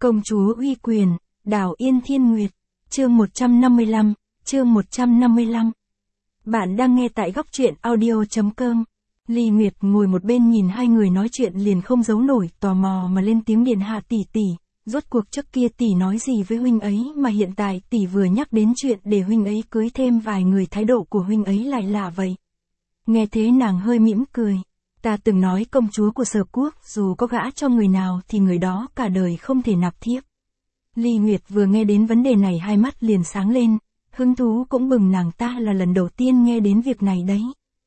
Công chúa uy quyền, Đào Yên Thiên Nguyệt, chương 155, chương 155. Bạn đang nghe tại góc truyện audio.com. Ly Nguyệt ngồi một bên nhìn hai người nói chuyện liền không giấu nổi tò mò mà lên tiếng điện hạ tỷ tỷ, rốt cuộc trước kia tỷ nói gì với huynh ấy mà hiện tại tỷ vừa nhắc đến chuyện để huynh ấy cưới thêm vài người, thái độ của huynh ấy lại lạ vậy. Nghe thế nàng hơi mỉm cười. Ta từng nói công chúa của Sở Quốc dù có gả cho người nào thì người đó cả đời không thể nạp thiếp. Ly Nguyệt vừa nghe đến vấn đề này hai mắt liền sáng lên, hứng thú cũng bừng, nàng ta là lần đầu tiên nghe đến việc này đấy.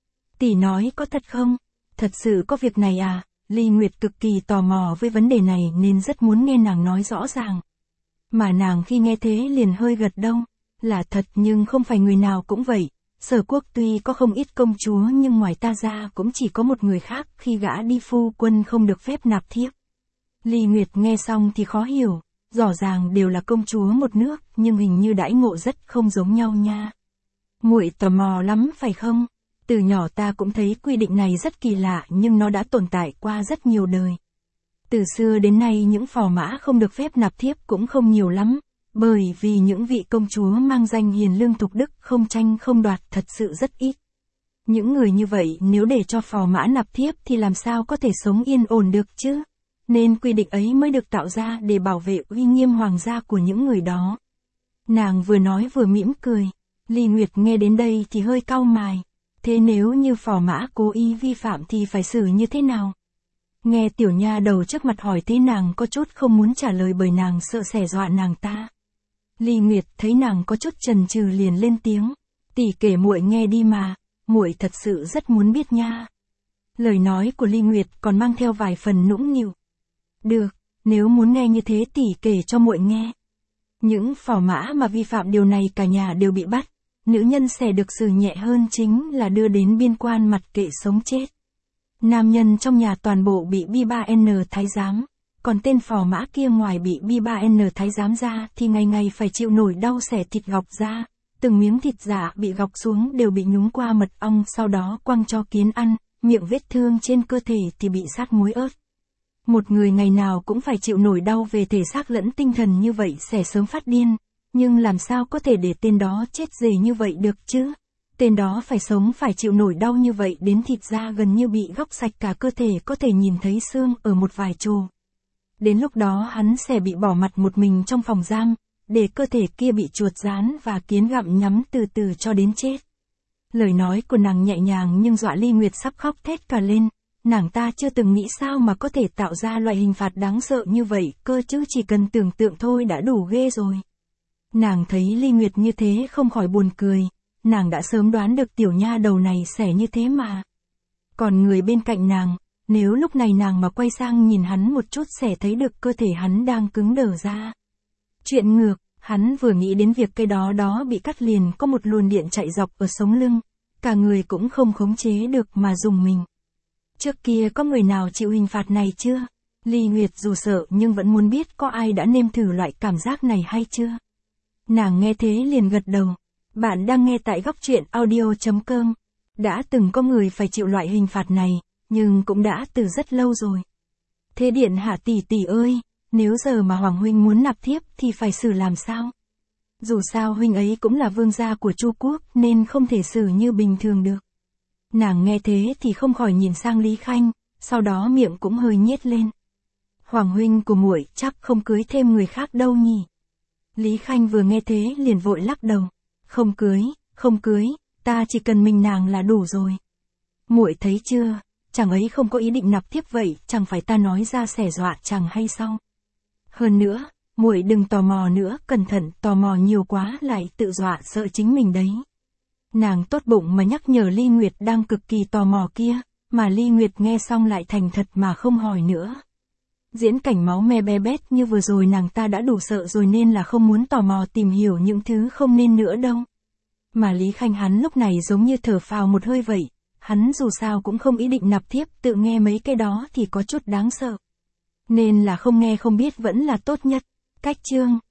Tỷ nói có thật không? Thật sự có việc này à? Ly Nguyệt cực kỳ tò mò với vấn đề này nên rất muốn nghe nàng nói rõ ràng. Mà nàng khi nghe thế liền hơi gật đầu, là thật nhưng không phải người nào cũng vậy. Sở Quốc tuy có không ít công chúa nhưng ngoài ta ra cũng chỉ có một người khác khi gã đi phu quân không được phép nạp thiếp. Ly Nguyệt nghe xong thì khó hiểu, rõ ràng đều là công chúa một nước nhưng hình như đãi ngộ rất không giống nhau nha. Muội tò mò lắm phải không? Từ nhỏ ta cũng thấy quy định này rất kỳ lạ nhưng nó đã tồn tại qua rất nhiều đời. Từ xưa đến nay những phò mã không được phép nạp thiếp cũng không nhiều lắm. Bởi vì những vị công chúa mang danh hiền lương thục đức không tranh không đoạt thật sự rất ít. Những người như vậy nếu để cho phò mã nạp thiếp thì làm sao có thể sống yên ổn được chứ? Nên quy định ấy mới được tạo ra để bảo vệ uy nghiêm hoàng gia của những người đó. Nàng vừa nói vừa mỉm cười. Ly Nguyệt nghe đến đây thì hơi cau mày. Thế nếu như phò mã cố ý vi phạm thì phải xử như thế nào? Nghe tiểu nha đầu trước mặt hỏi thế nàng có chút không muốn trả lời bởi nàng sợ xẻ dọa nàng ta. Ly Nguyệt thấy nàng có chút chần chừ liền lên tiếng, tỷ kể muội nghe đi mà, muội thật sự rất muốn biết nha. Lời nói của Ly Nguyệt còn mang theo vài phần nũng nịu. Được, nếu muốn nghe như thế tỷ kể cho muội nghe. Những phò mã mà vi phạm điều này cả nhà đều bị bắt, nữ nhân sẽ được xử nhẹ hơn chính là đưa đến biên quan mặc kệ sống chết. Nam nhân trong nhà toàn bộ bị B3N thái giám. Còn tên phò mã kia ngoài bị B3N thái giám ra thì ngày ngày phải chịu nổi đau xẻ thịt gọc ra, từng miếng thịt giả bị gọc xuống đều bị nhúng qua mật ong sau đó quăng cho kiến ăn, miệng vết thương trên cơ thể thì bị sát muối ớt. Một người ngày nào cũng phải chịu nổi đau về thể xác lẫn tinh thần như vậy sẽ sớm phát điên, nhưng làm sao có thể để tên đó chết rề như vậy được chứ? Tên đó phải sống phải chịu nổi đau như vậy đến thịt da gần như bị góc sạch cả cơ thể, có thể nhìn thấy xương ở một vài chỗ. Đến lúc đó hắn sẽ bị bỏ mặt một mình trong phòng giam, để cơ thể kia bị chuột rán và kiến gặm nhấm từ từ cho đến chết. Lời nói của nàng nhẹ nhàng nhưng dọa Ly Nguyệt sắp khóc thét cả lên, nàng ta chưa từng nghĩ sao mà có thể tạo ra loại hình phạt đáng sợ như vậy, cơ chứ chỉ cần tưởng tượng thôi đã đủ ghê rồi. Nàng thấy Ly Nguyệt như thế không khỏi buồn cười, nàng đã sớm đoán được tiểu nha đầu này sẽ như thế mà. Còn người bên cạnh nàng, nếu lúc này nàng mà quay sang nhìn hắn một chút sẽ thấy được cơ thể hắn đang cứng đờ ra. Chuyện ngược, hắn vừa nghĩ đến việc cây đó bị cắt liền có một luồng điện chạy dọc ở sống lưng, cả người cũng không khống chế được mà rùng mình. Trước kia có người nào chịu hình phạt này chưa? Ly Nguyệt dù sợ nhưng vẫn muốn biết có ai đã nếm thử loại cảm giác này hay chưa? Nàng nghe thế liền gật đầu. Bạn đang nghe tại góc truyện audio.com. Đã từng có người phải chịu loại hình phạt này, nhưng cũng đã từ rất lâu rồi. Thế điện hạ tỷ tỷ ơi, nếu giờ mà Hoàng huynh muốn nạp thiếp thì phải xử làm sao? Dù sao huynh ấy cũng là vương gia của Chu Quốc nên không thể xử như bình thường được. Nàng nghe thế thì không khỏi nhìn sang Lý Khanh, sau đó miệng cũng hơi nhếch lên. Hoàng huynh của muội chắc không cưới thêm người khác đâu nhỉ? Lý Khanh vừa nghe thế liền vội lắc đầu. Không cưới, ta chỉ cần mình nàng là đủ rồi. Muội thấy chưa, chàng ấy không có ý định nạp thiếp vậy, chẳng phải ta nói ra xẻ dọa chàng hay sao? Hơn nữa, muội đừng tò mò nữa, cẩn thận, tò mò nhiều quá lại tự dọa sợ chính mình đấy. Nàng tốt bụng mà nhắc nhở Ly Nguyệt đang cực kỳ tò mò kia, mà Ly Nguyệt nghe xong lại thành thật mà không hỏi nữa. Diễn cảnh máu me be bét như vừa rồi nàng ta đã đủ sợ rồi nên là không muốn tò mò tìm hiểu những thứ không nên nữa đâu. Mà Lý Khanh hắn lúc này giống như thở phào một hơi vậy, hắn dù sao cũng không ý định nạp thiếp, tự nghe mấy cái đó thì có chút đáng sợ. Nên là không nghe không biết vẫn là tốt nhất. Cách chương